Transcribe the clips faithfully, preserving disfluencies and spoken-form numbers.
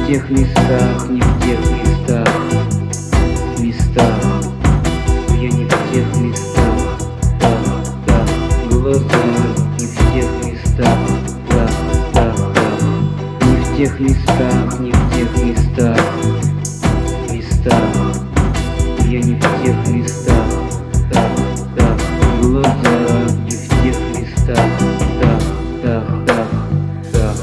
тех местах, не в тех местах, местах. Я не в тех местах, так, так, глаза не в тех местах, так, так, так. Не в тех местах, не в тех местах, местах. Я не в тех местах, так, так, глаза не в тех местах, так, так, так, так.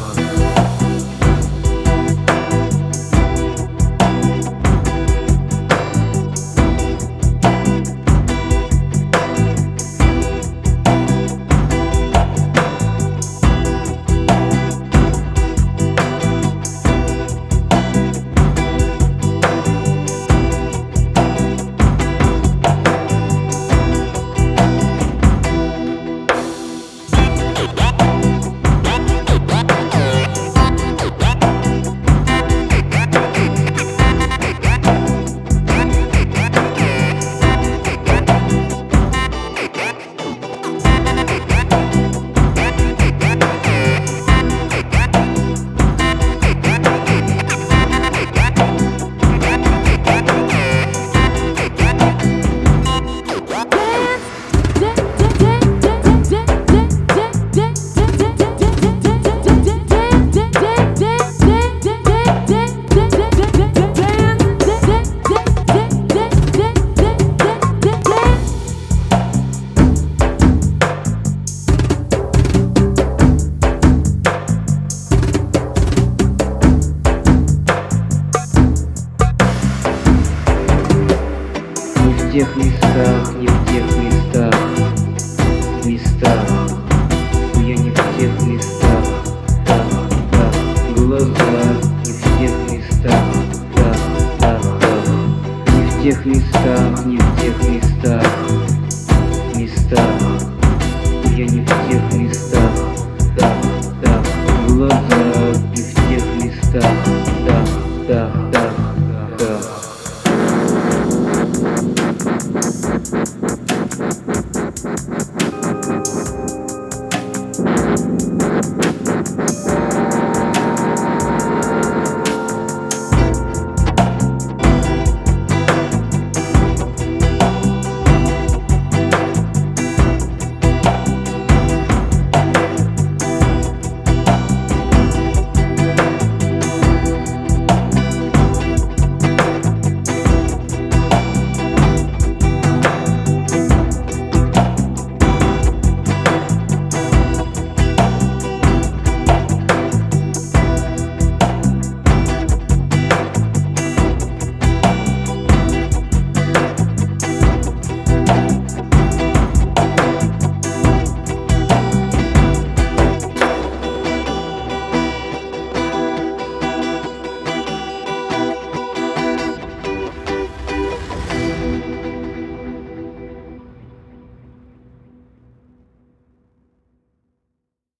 Не в тех местах, не в тех местах, местах. Я не в тех местах, так, так, глаза не в тех местах, так, так, так. Не в тех местах, не в тех местах, местах.